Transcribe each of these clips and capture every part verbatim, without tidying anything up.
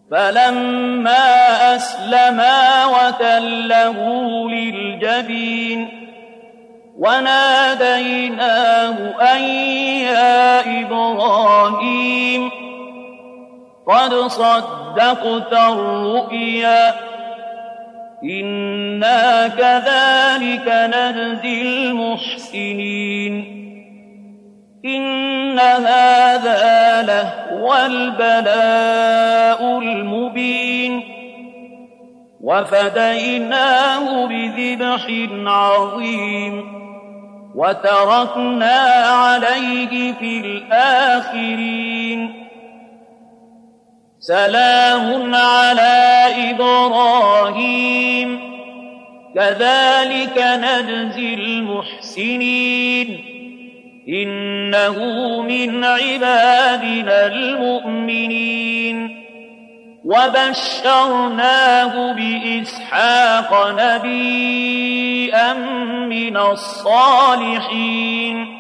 فلما أسلما وتله للجبين وناديناه أن يا إبراهيم قد صدقت الرؤيا إنا كذلك نجزي المحسنين إن هذا لهو البلاء المبين وفديناه بذبح عظيم وتركنا عليه في الآخرين سلام على إبراهيم كذلك نجزي المحسنين إنه من عبادنا المؤمنين وبشرناه بإسحاق نبيا من الصالحين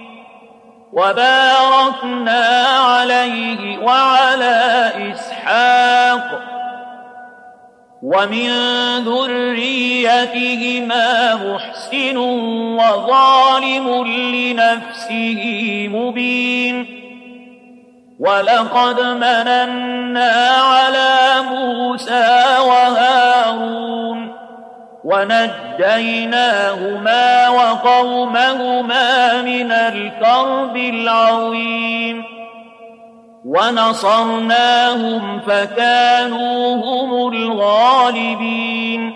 وباركنا عليه وعلى إسحاق ومن ذريتهما محسن وظالم لنفسه مبين ولقد مننا على موسى وهارون ونجيناهما وقومهما من الكرب العظيم ونصرناهم فكانوا هم الغالبين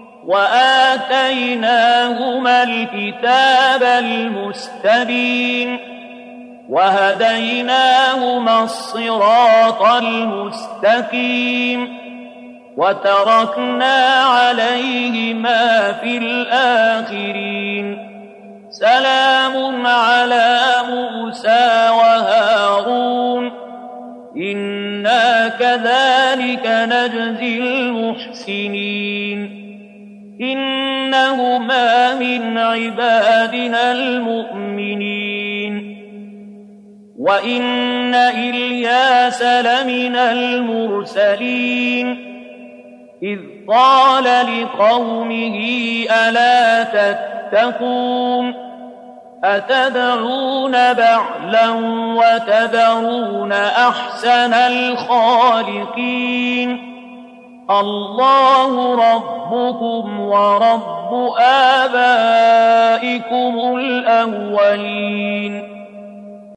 وآتيناهما الكتاب المستبين وهديناهما الصراط المستقيم وتركنا عليهما في الآخرين سلام على موسى وهارون إنا كذلك نجزي المحسنين إنهما من عبادنا المؤمنين وإن إلياس لمن المرسلين إذ قال لقومه ألا تتقون أتدعون بعلا وتذرون أحسن الخالقين الله ربكم ورب آبائكم الأولين